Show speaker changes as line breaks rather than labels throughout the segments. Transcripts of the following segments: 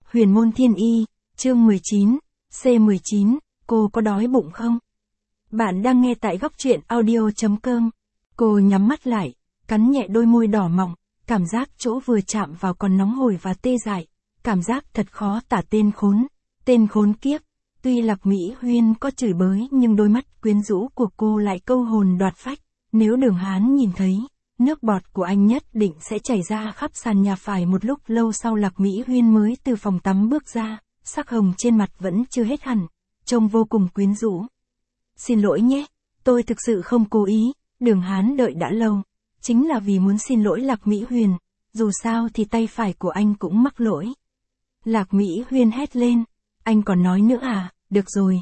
Huyền môn thiên y, chương 19, C19, cô có đói bụng không? Bạn đang nghe tại góc truyện audio.com. Cô nhắm mắt lại, cắn nhẹ đôi môi đỏ mọng, cảm giác chỗ vừa chạm vào còn nóng hổi và tê dại, cảm giác thật khó tả tên khốn kiếp. Tuy Lạc Mỹ Huyên có chửi bới nhưng đôi mắt quyến rũ của cô lại câu hồn đoạt phách, nếu Đường Hán nhìn thấy, nước bọt của anh nhất định sẽ chảy ra khắp sàn nhà. Phải một lúc lâu sau Lạc Mỹ Huyên mới từ phòng tắm bước ra, sắc hồng trên mặt vẫn chưa hết hẳn, trông vô cùng quyến rũ. Xin lỗi nhé, tôi thực sự không cố ý, Đường Hán đợi đã lâu, chính là vì muốn xin lỗi Lạc Mỹ Huyên, dù sao thì tay phải của anh cũng mắc lỗi. Lạc Mỹ Huyên hét lên, anh còn nói nữa à, được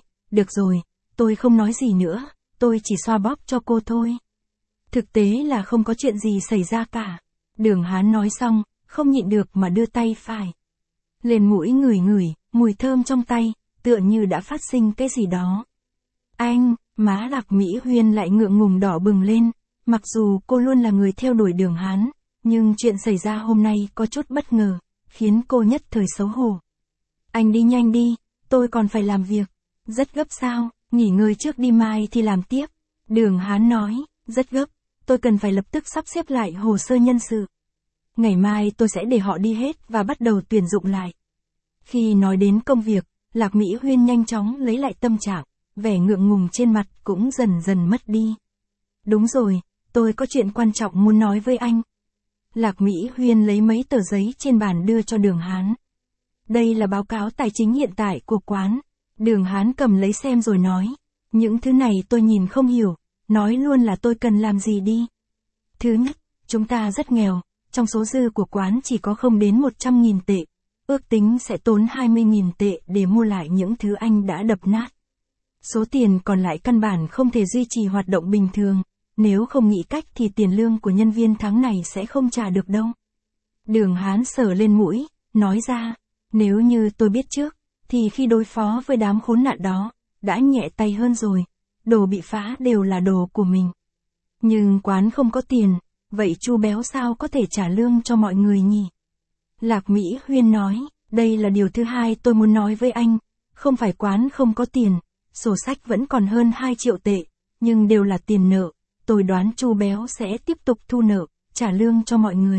rồi, tôi không nói gì nữa, tôi chỉ xoa bóp cho cô thôi. Thực tế là không có chuyện gì xảy ra cả. Đường Hán nói xong, không nhịn được mà đưa tay phải lên mũi ngửi mùi thơm trong tay, tựa như đã phát sinh cái gì đó. Anh, má Lạc Mỹ Huyên lại ngượng ngùng đỏ bừng lên, mặc dù cô luôn là người theo đuổi Đường Hán, nhưng chuyện xảy ra hôm nay có chút bất ngờ, khiến cô nhất thời xấu hổ. Anh đi nhanh đi, tôi còn phải làm việc. Rất gấp sao, nghỉ ngơi trước đi mai thì làm tiếp. Đường Hán nói, rất gấp, tôi cần phải lập tức sắp xếp lại hồ sơ nhân sự. Ngày mai tôi sẽ để họ đi hết và bắt đầu tuyển dụng lại. Khi nói đến công việc, Lạc Mỹ Huyên nhanh chóng lấy lại tâm trạng, vẻ ngượng ngùng trên mặt cũng dần dần mất đi. Đúng rồi, tôi có chuyện quan trọng muốn nói với anh. Lạc Mỹ Huyên lấy mấy tờ giấy trên bàn đưa cho Đường Hán. Đây là báo cáo tài chính hiện tại của quán. Đường Hán cầm lấy xem rồi nói, những thứ này tôi nhìn không hiểu, nói luôn là tôi cần làm gì đi. Thứ nhất, chúng ta rất nghèo, trong số dư của quán chỉ có không đến 100.000 tệ, ước tính sẽ tốn 20.000 tệ để mua lại những thứ anh đã đập nát. Số tiền còn lại căn bản không thể duy trì hoạt động bình thường, nếu không nghĩ cách thì tiền lương của nhân viên tháng này sẽ không trả được đâu. Đường Hán sờ lên mũi, nói ra, nếu như tôi biết trước, thì khi đối phó với đám khốn nạn đó, đã nhẹ tay hơn rồi, đồ bị phá đều là đồ của mình. Nhưng quán không có tiền, vậy Chu Béo sao có thể trả lương cho mọi người nhỉ? Lạc Mỹ Huyên nói, đây là điều thứ hai tôi muốn nói với anh, không phải quán không có tiền, sổ sách vẫn còn hơn 2 triệu tệ, nhưng đều là tiền nợ, tôi đoán Chu Béo sẽ tiếp tục thu nợ, trả lương cho mọi người.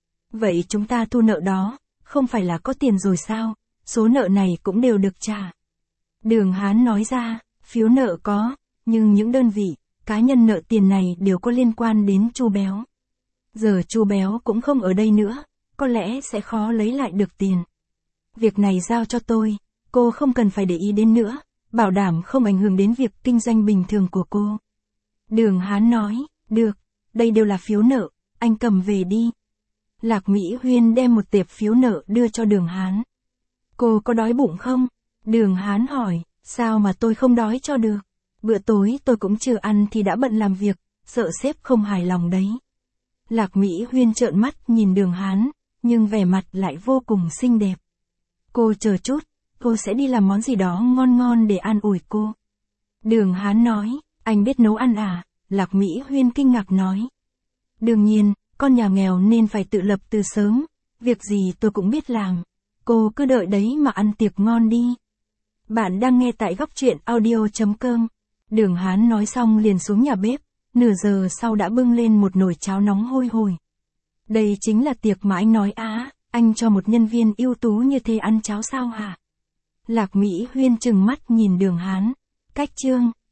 Vậy chúng ta thu nợ đó, không phải là có tiền rồi sao? Số nợ này cũng đều được trả. Đường Hán nói ra, phiếu nợ có, nhưng những đơn vị, cá nhân nợ tiền này đều có liên quan đến Chu Béo. Giờ Chu Béo cũng không ở đây nữa, có lẽ sẽ khó lấy lại được tiền. Việc này giao cho tôi, cô không cần phải để ý đến nữa, bảo đảm không ảnh hưởng đến việc kinh doanh bình thường của cô. Đường Hán nói, được, đây đều là phiếu nợ, anh cầm về đi. Lạc Mỹ Huyên đem một tệp phiếu nợ đưa cho Đường Hán. Cô có đói bụng không? Đường Hán hỏi, sao mà tôi không đói cho được? Bữa tối tôi cũng chưa ăn thì đã bận làm việc, sợ sếp không hài lòng đấy. Lạc Mỹ Huyên trợn mắt nhìn Đường Hán, nhưng vẻ mặt lại vô cùng xinh đẹp. Cô chờ chút, cô sẽ đi làm món gì đó ngon ngon để an ủi cô. Đường Hán nói, anh biết nấu ăn à? Lạc Mỹ Huyên kinh ngạc nói. Đương nhiên, con nhà nghèo nên phải tự lập từ sớm, việc gì tôi cũng biết làm. Cô cứ đợi đấy mà ăn tiệc ngon đi. Bạn đang nghe tại góc truyện audio.com. Đường Hán nói xong liền xuống nhà bếp, nửa giờ sau đã bưng lên một nồi cháo nóng hôi hổi. Đây chính là tiệc mà anh nói á, anh cho một nhân viên ưu tú như thế ăn cháo sao hả? Lạc Mỹ Huyên trừng mắt nhìn Đường Hán. Cách chương